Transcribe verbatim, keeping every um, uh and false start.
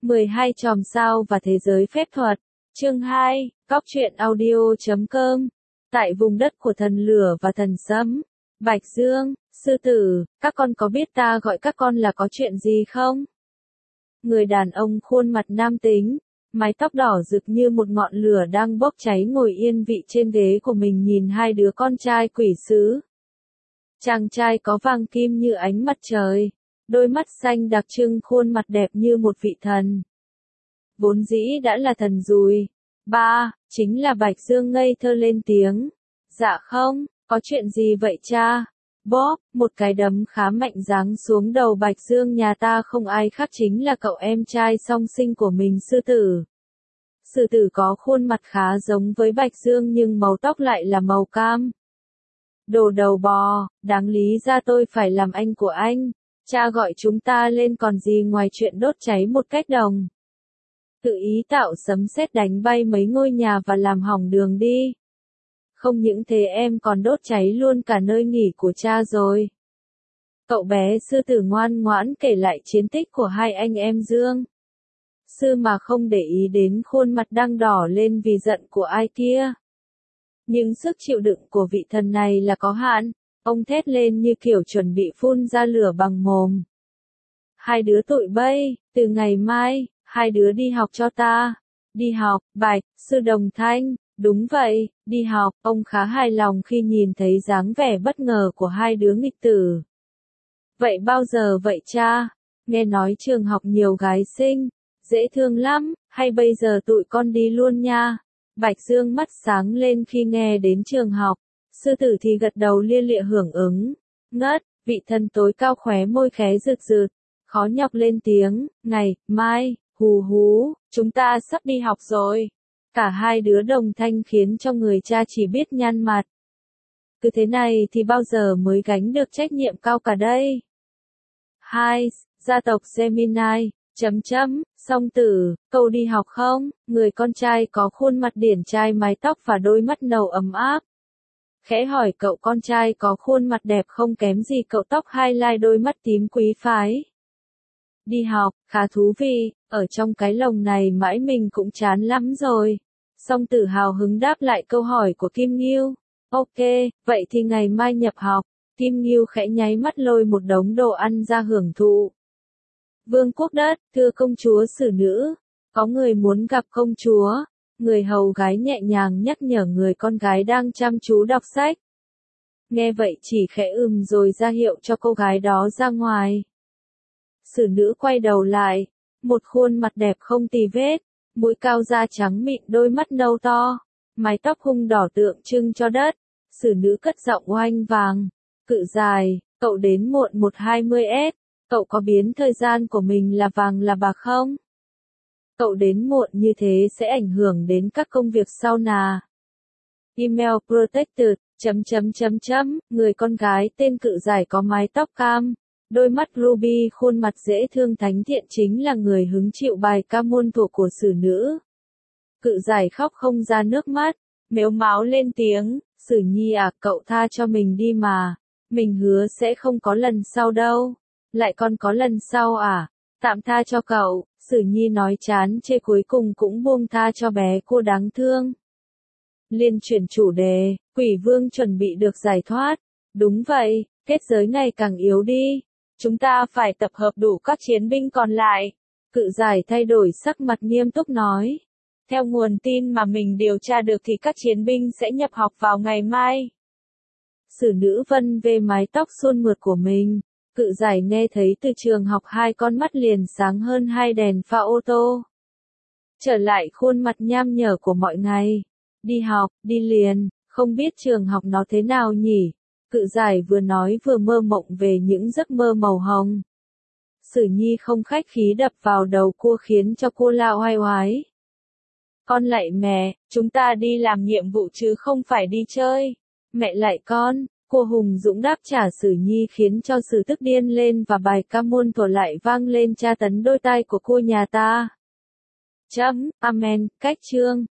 mười hai chòm sao và thế giới phép thuật. Chương hai, Cóc truyện audio chấm com. Tại vùng đất của thần lửa và thần sấm, Bạch Dương, sư tử, các con có biết ta gọi các con là có chuyện gì không? Người đàn ông khuôn mặt nam tính, mái tóc đỏ rực như một ngọn lửa đang bốc cháy ngồi yên vị trên ghế của mình nhìn hai đứa con trai quỷ sứ. Chàng trai có vàng kim như ánh mặt trời, đôi mắt xanh đặc trưng, khuôn mặt đẹp như một vị thần. Vốn dĩ đã là thần rồi. Ba, chính là Bạch Dương ngây thơ lên tiếng. Dạ không, có chuyện gì vậy cha? Bóp, một cái đấm khá mạnh giáng xuống đầu Bạch Dương. Nhà ta không ai khác chính là cậu em trai song sinh của mình, sư tử. Sư tử có khuôn mặt khá giống với Bạch Dương nhưng màu tóc lại là màu cam. Đồ đầu bò, đáng lý ra tôi phải làm anh của anh. Cha gọi chúng ta lên còn gì ngoài chuyện đốt cháy một cách đồng. Tự ý tạo sấm sét đánh bay mấy ngôi nhà và làm hỏng đường đi. Không những thế em còn đốt cháy luôn cả nơi nghỉ của cha rồi. Cậu bé sư tử ngoan ngoãn kể lại chiến tích của hai anh em Dương. Sư mà không để ý đến khuôn mặt đang đỏ lên vì giận của ai kia. Nhưng sức chịu đựng của vị thần này là có hạn, ông thét lên như kiểu chuẩn bị phun ra lửa bằng mồm. Hai đứa tụi bay, từ ngày mai, hai đứa đi học cho ta. Đi học, Bạch, sư Đồng Thanh, đúng vậy, đi học. Ông khá hài lòng khi nhìn thấy dáng vẻ bất ngờ của hai đứa nghịch tử. Vậy bao giờ vậy cha? Nghe nói trường học nhiều gái xinh, dễ thương lắm, hay bây giờ tụi con đi luôn nha? Bạch Dương mắt sáng lên khi nghe đến trường học, sư tử thì gật đầu lia lịa hưởng ứng. Ngất, vị thần tối cao khóe môi khé rực rực, khó nhọc lên tiếng, ngày, mai, hù hú, chúng ta sắp đi học rồi. Cả hai đứa Đồng Thanh khiến cho người cha chỉ biết nhăn mặt. Cứ thế này thì bao giờ mới gánh được trách nhiệm cao cả đây? Hai, gia tộc Gemini. Chấm chấm, song tử, cậu đi học không? Người con trai có khuôn mặt điển trai, mái tóc và đôi mắt nâu ấm áp. Khẽ hỏi cậu con trai có khuôn mặt đẹp không kém gì cậu tóc highlight đôi mắt tím quý phái. Đi học, khá thú vị, ở trong cái lồng này mãi mình cũng chán lắm rồi. Song tử hào hứng đáp lại câu hỏi của Kim Ngưu. Ok, vậy thì ngày mai nhập học. Kim Ngưu khẽ nháy mắt lôi một đống đồ ăn ra hưởng thụ. Vương quốc đất, thưa công chúa xử nữ, có người muốn gặp công chúa. Người hầu gái nhẹ nhàng nhắc nhở người con gái đang chăm chú đọc sách. Nghe vậy chỉ khẽ ừm rồi ra hiệu cho cô gái đó ra ngoài. Xử nữ quay đầu lại, một khuôn mặt đẹp không tì vết, mũi cao da trắng mịn, đôi mắt nâu to, mái tóc hung đỏ tượng trưng cho đất. Xử nữ cất giọng oanh vàng, cự dài, cậu đến muộn một hai mươi s. Cậu có biến thời gian của mình là vàng là bạc không? Cậu đến muộn như thế sẽ ảnh hưởng đến các công việc sau nà. Email protected, chấm chấm chấm chấm, người con gái tên cự giải có mái tóc cam, đôi mắt ruby, khuôn mặt dễ thương thánh thiện chính là người hứng chịu bài ca muôn thuở của xử nữ. Cự giải khóc không ra nước mắt, mếu máo lên tiếng, Sử Nhi à, cậu tha cho mình đi mà, mình hứa sẽ không có lần sau đâu. Lại còn có lần sau à? Tạm tha cho cậu, Sử Nhi nói chán chê cuối cùng cũng buông tha cho bé cô đáng thương. Liên chuyển chủ đề, Quỷ Vương chuẩn bị được giải thoát. Đúng vậy, kết giới ngày càng yếu đi. Chúng ta phải tập hợp đủ các chiến binh còn lại. Cự giải thay đổi sắc mặt nghiêm túc nói. Theo nguồn tin mà mình điều tra được thì các chiến binh sẽ nhập học vào ngày mai. Sử nữ vân về mái tóc suôn mượt của mình. Cự giải nghe thấy từ trường học hai con mắt liền sáng hơn hai đèn pha ô tô. Trở lại khuôn mặt nham nhở của mọi ngày. Đi học, đi liền, không biết trường học nó thế nào nhỉ? Cự giải vừa nói vừa mơ mộng về những giấc mơ màu hồng. Sử Nhi không khách khí đập vào đầu cô khiến cho cô la oai oái. Con lạy mẹ, chúng ta đi làm nhiệm vụ chứ không phải đi chơi. Mẹ lạy con. Cô hùng dũng đáp trả Sử Nhi khiến cho Sử tức điên lên và bài ca muôn thuở lại vang lên tra tấn đôi tai của cô nhà ta. Chấm, amen, cách chương.